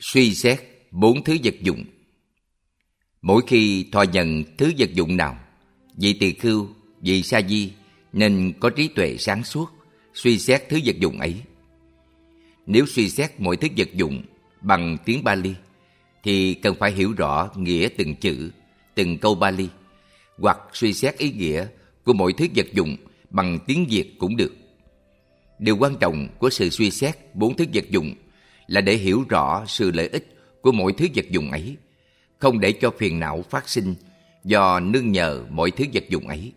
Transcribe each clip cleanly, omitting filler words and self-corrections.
Suy xét 4 thứ vật dụng. Mỗi khi thọ nhận thứ vật dụng nào, vị tỳ khưu, vị sa di nên có trí tuệ sáng suốt, suy xét thứ vật dụng ấy. Nếu suy xét mỗi thứ vật dụng bằng tiếng Pali, thì cần phải hiểu rõ nghĩa từng chữ, từng câu Pali, hoặc suy xét ý nghĩa của mỗi thứ vật dụng bằng tiếng Việt cũng được. Điều quan trọng của sự suy xét 4 thứ vật dụng là để hiểu rõ sự lợi ích của mỗi thứ vật dụng ấy, không để cho phiền não phát sinh do nương nhờ mỗi thứ vật dụng ấy.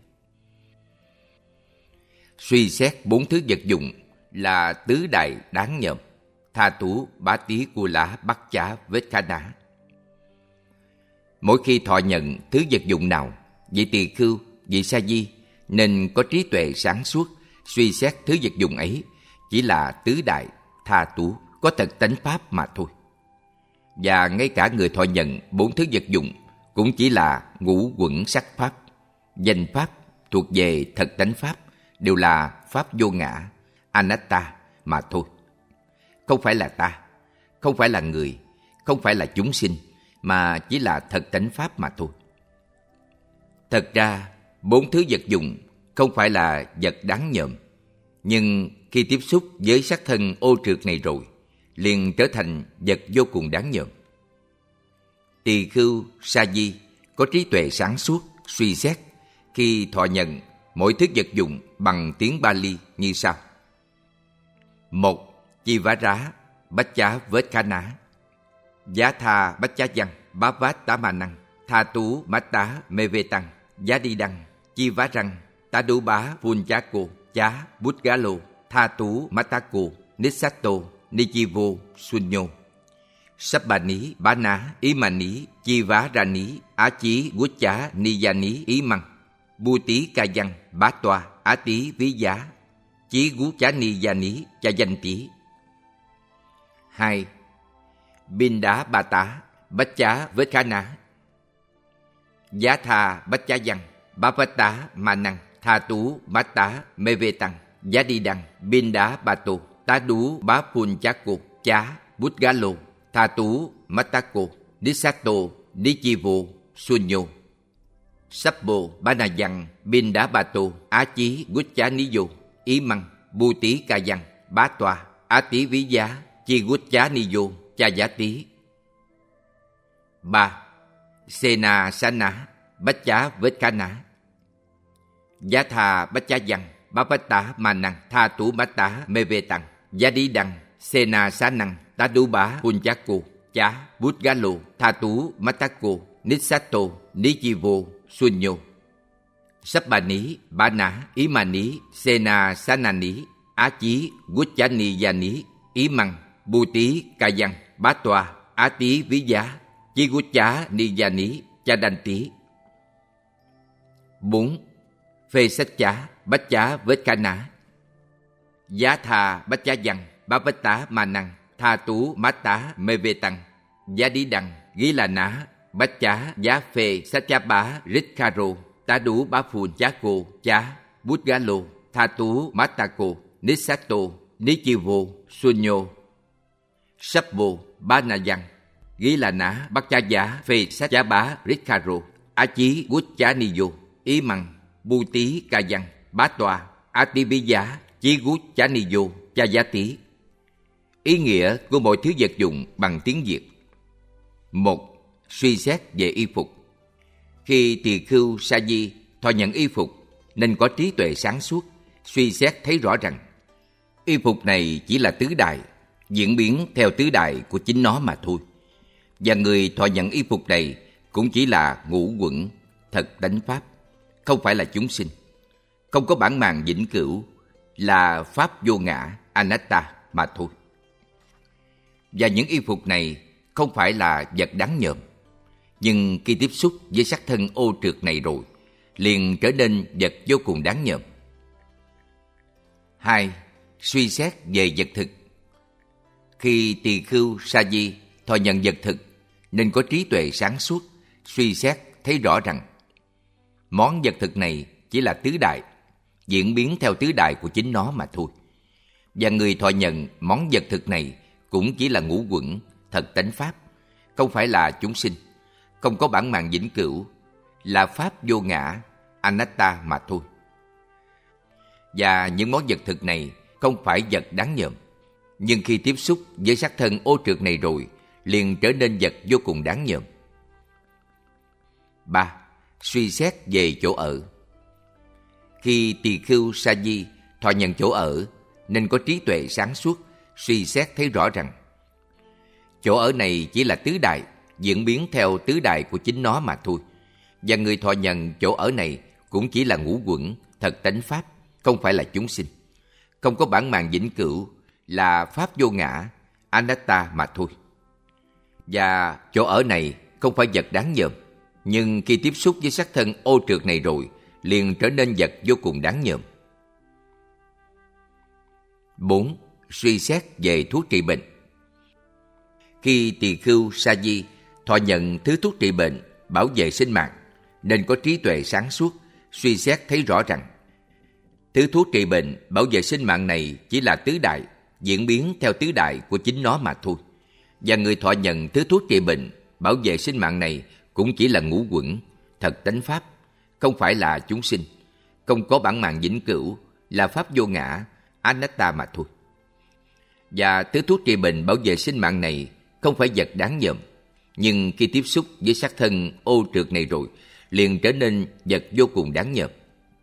Suy xét 4 thứ vật dụng là tứ đại đáng nhậm: Tha Tú, Bá Tí, Cu Lá, Bắc Chá, Vết Khá Ná. Mỗi khi thọ nhận thứ vật dụng nào, vị tỳ khưu, vị sa di nên có trí tuệ sáng suốt, suy xét thứ vật dụng ấy chỉ là tứ đại tha tú, có thật tánh pháp mà thôi. Và ngay cả người thọ nhận 4 thứ vật dụng cũng chỉ là ngũ quẩn sắc pháp, danh pháp thuộc về thật tánh pháp, đều là pháp vô ngã, anatta mà thôi. Không phải là ta, không phải là người, không phải là chúng sinh, mà chỉ là thật tánh pháp mà thôi. Thật ra, 4 thứ vật dụng không phải là vật đáng nhờm, nhưng khi tiếp xúc với sắc thân ô trượt này rồi, liền trở thành vật vô cùng đáng nhờm. Tỳ khưu, sa di có trí tuệ sáng suốt, suy xét khi thọ nhận mỗi thứ vật dụng bằng tiếng Pali như sau: 1. Chi vá rá, bách chá vết khá ná. Giá tha bách chá văn, bá vát tá ma năng, tha tú mát tá mê vê tăng, giá đi đăng, chi vá răng, tá đú bá phun chá cô, chá bút gá lô, tha tú mát tá cô, nít sát tô, ni chi vô, xuân nhô. Sắp bà ní, bá ná, ý mà ní, chi vá ra ní, á chí, quất chá, ni gia ní, ý măng. Bu tí ca văn, bá toa, á tí, ví giá, chí gú chá ni gia ní, cha danh tí. 2. Bin đá ba tá, bách chá vết khá ná. Giá tha bách chá văn, bá vách tá ma năng, tha tú bát tá mê vê tăng, giá đi đăng, bin đá ba tô, tá đú bá phun chá cô, chá bút gá lô, tha tú mát tá cô, nít sát tô, ní chi vô, xuân nhô. Sắp bồ bá na văn, bin đá ba tô, á chí quýt chá ní vô, ý măng, bu tí ca văn, bá toa, á tí ví giá, chi quýt chá ní vô, cha giá tí. 3. Sena sa ná, bách chá vết khá ná. Giá tha bách chá văn, bá bách tá ma năng, tha tú bát tá mê vê tăng, giá đi đăng, sena sa năng, tá đú bá phun chá cô, chá bút gá lô, tha tú mát tá cô, nít sát tô, ní chi vô, xuân nhô. Sắp bà ní, bá ná, ý mà ní, sena sa na ní, á chí, quýt chá ni gia ní, ý măng, bu tí ca văn, bá toa, á tí ví giá, chi quýt chá ni gia ní, cha đanh tí. 4. Phê sách chá, bách chá vết khá ná. Giá tha bách chá văn, bá bách tá ma năng, tha tú mát tá mê vê tăng, giá đi đăng, ghi là ná, bách chá giá phê sách chá bá rít kha rô, tá đú bá phun chá cô, chá bút gá lô, tha tú mát tá cô, nít sát tô, ní chi vô, xuân nhô. Sắp vô bá na văn, ghi là ná, bách chá giá phê sách chá bá rít kha rô, á chí quýt chá ni vô, ý măng, bu tí ca văn, bá toa, á tí bí giá, chí gút chá ni vô, cha giá tí. Ý nghĩa của mỗi thứ vật dụng bằng tiếng Việt. 1. Suy xét về y phục. Khi tỳ khưu sa di thọ nhận y phục nên có trí tuệ sáng suốt, suy xét thấy rõ rằng y phục này chỉ là tứ đại, diễn biến theo tứ đại của chính nó mà thôi. Và người thọ nhận y phục này cũng chỉ là ngũ quẩn, thật tánh pháp, không phải là chúng sinh, không có bản mạng vĩnh cửu, là pháp vô ngã, anatta mà thôi. Và những y phục này không phải là vật đáng nhờm, nhưng khi tiếp xúc với sắc thân ô trượt này rồi, liền trở nên vật vô cùng đáng nhờm. 2. Suy xét về vật thực. Khi tỳ khưu sa di thọ nhận vật thực nên có trí tuệ sáng suốt, suy xét thấy rõ rằng món vật thực này chỉ là tứ đại, diễn biến theo tứ đại của chính nó mà thôi. Và người thọ nhận món vật thực này cũng chỉ là ngũ quẩn, thật tánh pháp, không phải là chúng sinh, không có bản mạng vĩnh cửu, là pháp vô ngã, anatta mà thôi. Và những món vật thực này không phải vật đáng nhờm, nhưng khi tiếp xúc với sắc thân ô trượt này rồi, liền trở nên vật vô cùng đáng nhờm. 3. Suy xét về chỗ ở. Khi tỳ khưu sa di thọ nhận chỗ ở, nên có trí tuệ sáng suốt, suy xét thấy rõ rằng chỗ ở này chỉ là tứ đại, diễn biến theo tứ đại của chính nó mà thôi. Và người thọ nhận chỗ ở này cũng chỉ là ngũ uẩn, thật tánh pháp, không phải là chúng sinh, không có bản mạng vĩnh cửu, là pháp vô ngã, anatta mà thôi. Và chỗ ở này không phải vật đáng nhờm, nhưng khi tiếp xúc với sắc thân ô trượt này rồi, liền trở nên vật vô cùng đáng nhờm. 4. Suy xét về thuốc trị bệnh. Khi tỳ khưu sa di thọ nhận thứ thuốc trị bệnh, bảo vệ sinh mạng, nên có trí tuệ sáng suốt, suy xét thấy rõ rằng thứ thuốc trị bệnh, bảo vệ sinh mạng này chỉ là tứ đại, diễn biến theo tứ đại của chính nó mà thôi. Và người thọ nhận thứ thuốc trị bệnh, bảo vệ sinh mạng này cũng chỉ là ngũ uẩn, thật tánh pháp, không phải là chúng sinh, không có bản mạng vĩnh cửu, là pháp vô ngã, anatta mà thôi. Và thứ thuốc trị bệnh bảo vệ sinh mạng này không phải vật đáng nhờm, nhưng khi tiếp xúc với sắc thân ô trượt này rồi, liền trở nên vật vô cùng đáng nhờm.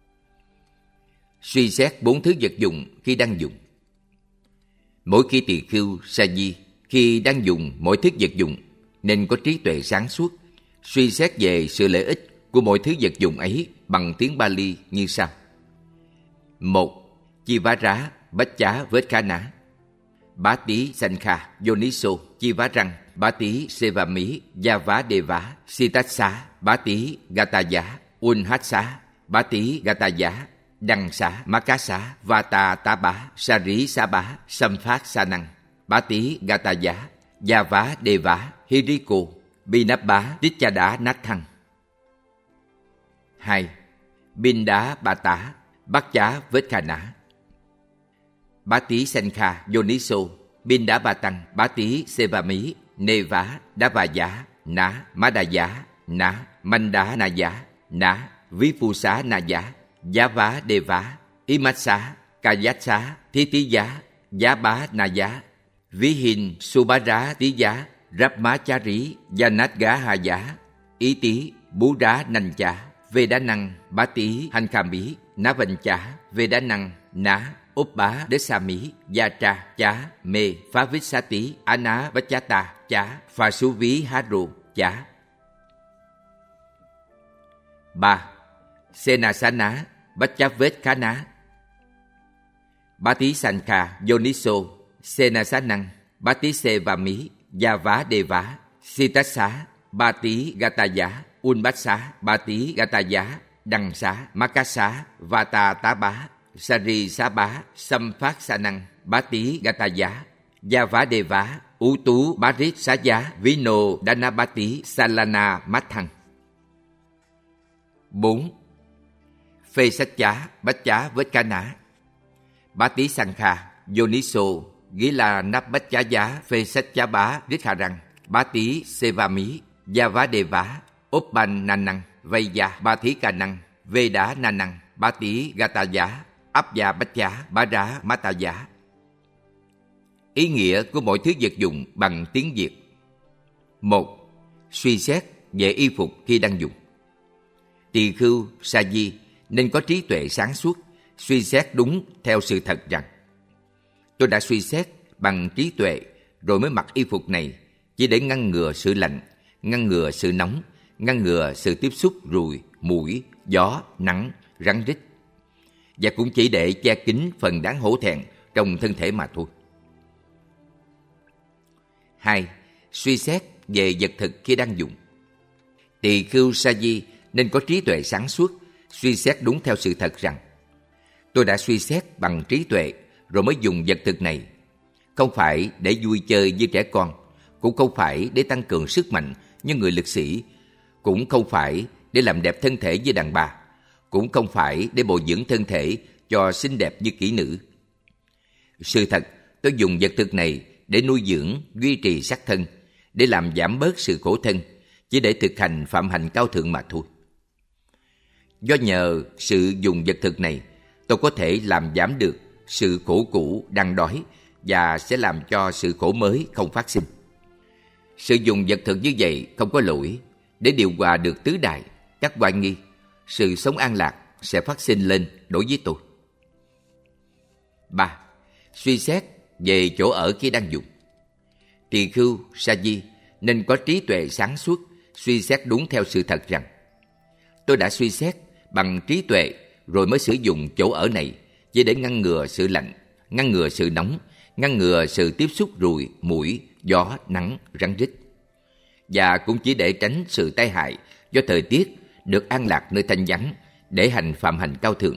Suy xét 4 thứ vật dụng khi đang dùng. Mỗi khi tỳ khưu sa di khi đang dùng mỗi thứ vật dụng, nên có trí tuệ sáng suốt, suy xét về sự lợi ích của mỗi thứ vật dụng ấy bằng tiếng Bali như sau. 1. Chivara bách chá vết khá ná. Bá tí sanh kha yoniso chivarang bá tí sevami yava deva sitasa bá tí gataya unhasa bá tí gataya đăng xá makasa vata taba sari saba samphak sanang bá tí gataya yava deva hiriko binabba dichada nathang. 2. Binda bata bát chá vết khả nã. Bá tí sanh kha yoniso binda batang bá tí sevami neva davaya na madaya na manda naya na vipusa naya yava deva imasa kayatsa thitiya yaba naya vihin subara tiya rapmachari yanatgahaya iti búrá nanh cha Veda năng bá tí hành khà mỹ ná vành chá Veda năng ná úp bá đế sa mỹ gia tra chá mê phá vít xá tí á ná bá chá ta chá phà su ví há rù chá. 3. Sena xá ná bá chá vết khá ná. Bá tí sanh kha yoniso sena xá năng bá tí se và mỹ gia vá đề vá sita xá bá tí gata giá un bát xá ba tí gata giá đăng xá maka xá vata tá bá sari xá bá xâm phát xá năng bá tí gata giá gia vá đề vá ú tú bá rít xá giá vino đana bá tí salana mát thăng. 4. Phê sách chá bách chá vết cá ná. Bá tí sang kha yoniso gila nắp bách chá giá phê sách chá bá rít hà răng bá tí seva mí gia vá đề vá ốp ban nan năng vây gia ba thí ca năng vê đá nan năng bá tí gata giá áp gia bách chá bá rá mata giá. Ý nghĩa của mỗi thứ vật dụng bằng tiếng Việt. 1. Suy xét về y phục khi đang dùng. Tỳ khưu sa di nên có trí tuệ sáng suốt, suy xét đúng theo sự thật rằng tôi đã suy xét bằng trí tuệ rồi mới mặc y phục này chỉ để ngăn ngừa sự lạnh, ngăn ngừa sự nóng, ngăn ngừa sự tiếp xúc ruồi, muỗi, gió, nắng, rắn rít, và cũng chỉ để che kín phần đáng hổ thẹn trong thân thể mà thôi. 2. Suy xét về vật thực khi đang dùng. Tỳ khưu sa di nên có trí tuệ sáng suốt, suy xét đúng theo sự thật rằng tôi đã suy xét bằng trí tuệ rồi mới dùng vật thực này, không phải để vui chơi như trẻ con, cũng không phải để tăng cường sức mạnh như người lực sĩ, cũng không phải để làm đẹp thân thể như đàn bà, cũng không phải để bồi dưỡng thân thể cho xinh đẹp như kỹ nữ. Sự thật, tôi dùng vật thực này để nuôi dưỡng, duy trì sắc thân, để làm giảm bớt sự khổ thân, chỉ để thực hành phạm hạnh cao thượng mà thôi. Do nhờ sự dùng vật thực này, tôi có thể làm giảm được sự khổ cũ đang đói và sẽ làm cho sự khổ mới không phát sinh. Sự dùng vật thực như vậy không có lỗi để điều hòa được tứ đại, các oai nghi, sự sống an lạc sẽ phát sinh lên đối với tôi. 3. Suy xét về chỗ ở khi đang dùng. Tỳ khưu sa di nên có trí tuệ sáng suốt, suy xét đúng theo sự thật rằng tôi đã suy xét bằng trí tuệ rồi mới sử dụng chỗ ở này chỉ để ngăn ngừa sự lạnh, ngăn ngừa sự nóng, ngăn ngừa sự tiếp xúc ruồi, muỗi, gió, nắng, rắn rít, và cũng chỉ để tránh sự tai hại do thời tiết, được an lạc nơi thanh vắng để hành phạm hành cao thượng.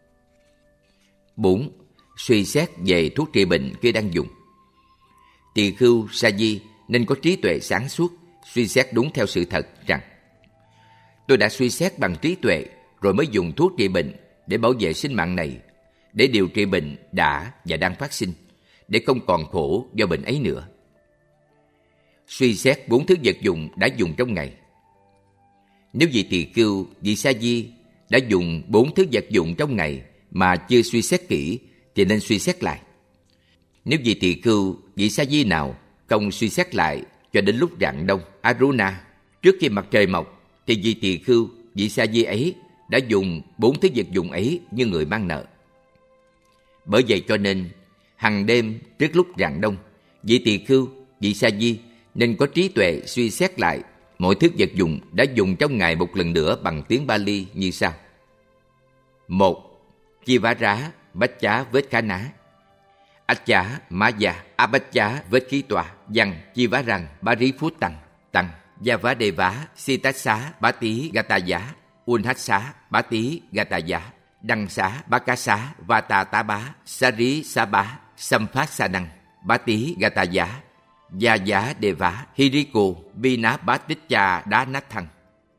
4. Suy xét về thuốc trị bệnh khi đang dùng. Tỳ khưu sa di nên có trí tuệ sáng suốt, suy xét đúng theo sự thật rằng tôi đã suy xét bằng trí tuệ rồi mới dùng thuốc trị bệnh để bảo vệ sinh mạng này, để điều trị bệnh đã và đang phát sinh, để không còn khổ do bệnh ấy nữa. Suy xét 4 thứ vật dụng đã dùng trong ngày. Nếu vị tỳ khưu, vị sa di đã dùng 4 thứ vật dụng trong ngày mà chưa suy xét kỹ thì nên suy xét lại. Nếu vị tỳ khưu, vị sa di nào không suy xét lại cho đến lúc rạng đông, Aruna, trước khi mặt trời mọc, thì vị tỳ khưu, vị sa di ấy đã dùng 4 thứ vật dụng ấy như người mang nợ. Bởi vậy cho nên, hằng đêm trước lúc rạng đông, vị tỳ khưu, vị sa di nên có trí tuệ suy xét lại mỗi thứ vật dụng đã dùng trong ngày một lần nữa bằng tiếng Bali như sau. 1. Chi vá rá, bách chá vết khá ná. Ách chá, má già, a bách chá vết khí tòa, văn, chi vá răng, bá rí phút tăng, tăng, gia vá đề vá, si tát xá, bá tí, gata giá, un hát xá, bá tí, gata giá, đăng xá, bá cá xá, va ta tá bá, sa rí xá bá, xâm phát sa năng, bá tí, gata giá, gia giá đề vá, hiriko, bi ná bá tích cha đá nát thăng.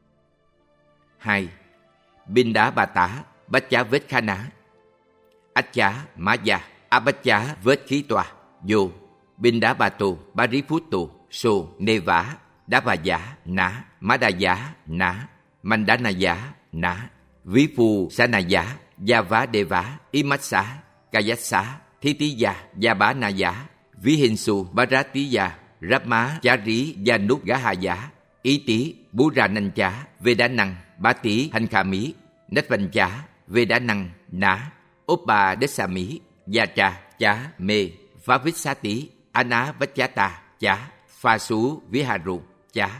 2. Bin đá bà tá, bách chá vết khá ná. Ách chá, má già, a bách chá vết khí tòa, vô, bin đá bà tô, bá rí phút tô, sô, nê vá, đá bà giá, ná, má đa giá, ná, man đá na giá, ná, ví phu xá na giá, gia vá đề vá, y mát xá, ca giác xá, thi tí gia bá na giá, ví hình su, bá rá tí gia, ráp má, chá rí, gia nút gá hà giá, ý tí, bú ra nanh chá, vê đá năng, bá tí, hành khả mí, nách vanh chá, vê đá năng, ná, ốp bà đết xà mí, gia trà, chá, mê, phá vít xá tí, á ná vách chá ta, chá, pha sú, ví hà ru, chá.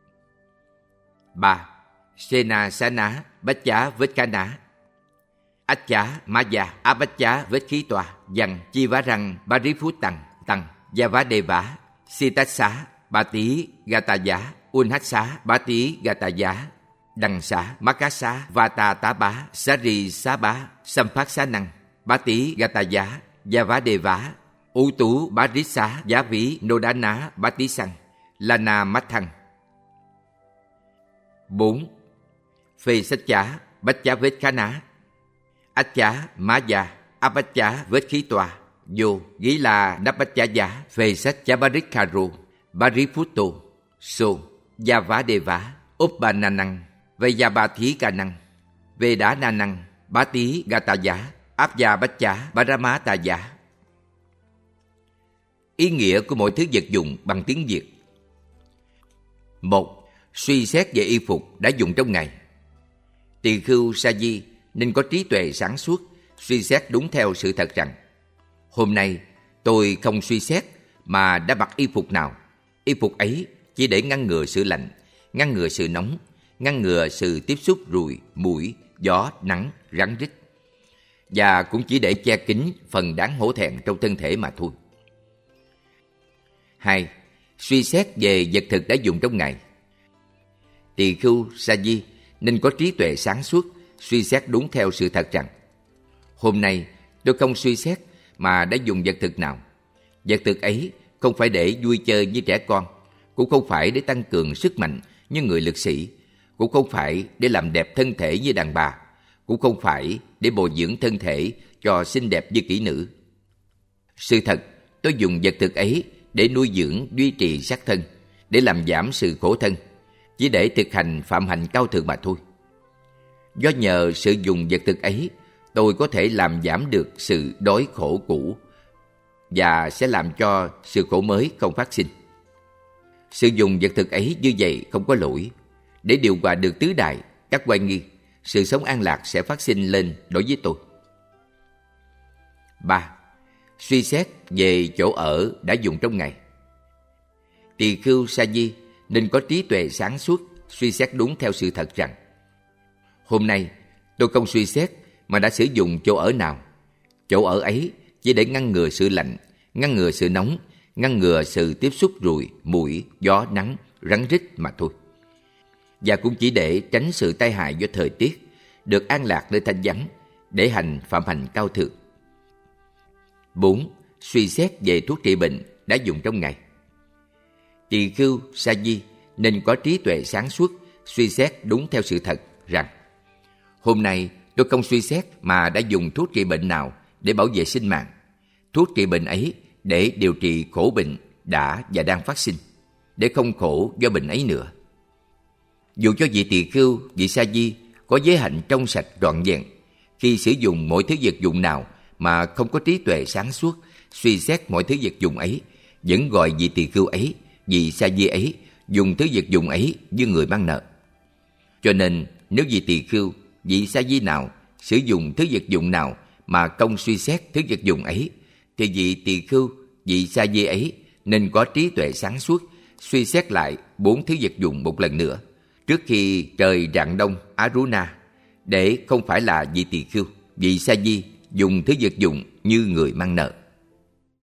3. Sena xá ná, bách chá vết cá ná. Ách chá, má già, á bách chá vết khí tòa, văn, chi vá răng, bá rí phút tăng, tăng, gia vá đề vá, si tát xá, bá tí, gata giá, un hát xá, bá tí, gata giá, đăng xá, má cá xá, va ta tá bá, xá ri xá bá, xâm phát xá năng, bá tí, gata giá, gia vá đề vá, ú tú, bá rít xá, giá ví, nô đá ná, bá tí xăng, la na mắt thăng. 4. Phê sách chá, bách chá vết khá ná. Ách chá, má già, á bách chá vết khí tòa, vô, ghi là đáp bách chá giá, phê sách chá bá rít khá rô, bá rí phút tô, sô, gia vá đề vá, ốp bà na năng, vê gia ba thí ca năng, vê đá na năng, bá tí gata giá, áp gia bách chá, bá ra má tà giá. Ý nghĩa của mỗi thứ vật dụng bằng tiếng Việt. 1. Suy xét về y phục đã dùng trong ngày. Tỳ khưu sa di nên có trí tuệ sáng suốt, suy xét đúng theo sự thật rằng hôm nay tôi không suy xét mà đã mặc y phục nào. Y phục ấy chỉ để ngăn ngừa sự lạnh, ngăn ngừa sự nóng, ngăn ngừa sự tiếp xúc ruồi, muỗi, gió, nắng, rắn rít, và cũng chỉ để che kín phần đáng hổ thẹn trong thân thể mà thôi. 2. Suy xét về vật thực đã dùng trong ngày. Tỳ khưu sa di nên có trí tuệ sáng suốt, suy xét đúng theo sự thật rằng hôm nay tôi không suy xét mà đã dùng vật thực nào. Vật thực ấy không phải để vui chơi như trẻ con, cũng không phải để tăng cường sức mạnh như người lực sĩ, cũng không phải để làm đẹp thân thể như đàn bà, cũng không phải để bồi dưỡng thân thể cho xinh đẹp như kỹ nữ. Sự thật, tôi dùng vật thực ấy để nuôi dưỡng, duy trì sắc thân, để làm giảm sự khổ thân, chỉ để thực hành phạm hạnh cao thượng mà thôi. Do nhờ sự dùng vật thực ấy, tôi có thể làm giảm được sự đói khổ cũ và sẽ làm cho sự khổ mới không phát sinh. Sự dùng vật thực ấy như vậy không có lỗi. Để điều hòa được tứ đại, các oai nghi, sự sống an lạc sẽ phát sinh lên đối với tôi. 3. Suy xét về chỗ ở đã dùng trong ngày. Tỳ khưu sa di nên có trí tuệ sáng suốt, suy xét đúng theo sự thật rằng hôm nay tôi không suy xét mà đã sử dụng chỗ ở nào. Chỗ ở ấy chỉ để ngăn ngừa sự lạnh, ngăn ngừa sự nóng, ngăn ngừa sự tiếp xúc ruồi, muỗi, gió, nắng, rắn rít mà thôi. Và cũng chỉ để tránh sự tai hại do thời tiết, được an lạc nơi thanh vắng, để hành phạm hạnh cao thượng. 4. Suy xét về thuốc trị bệnh đã dùng trong ngày. Tỳ khưu sa di nên có trí tuệ sáng suốt, suy xét đúng theo sự thật rằng hôm nay tôi không suy xét mà đã dùng thuốc trị bệnh nào để bảo vệ sinh mạng. Thuốc trị bệnh ấy để điều trị khổ bệnh đã và đang phát sinh, để không khổ do bệnh ấy nữa. Dù cho vị tỳ khưu, vị sa di có giới hạnh trong sạch trọn vẹn, khi sử dụng mỗi thứ vật dụng nào mà không có trí tuệ sáng suốt, suy xét mỗi thứ vật dụng ấy, vẫn gọi vị tỳ khưu ấy, vị sa di ấy dùng thứ vật dụng ấy như người mang nợ. Cho nên nếu vị tỳ khưu, vị sa di nào sử dụng thứ vật dụng nào mà không suy xét thứ vật dụng ấy, thì vị tỳ khưu, vị sa di ấy nên có trí tuệ sáng suốt, suy xét lại 4 thứ vật dụng một lần nữa trước khi trời rạng đông Aruna, để không phải là vị tỳ khưu, vị sa di dùng thứ vật dụng như người mang nợ.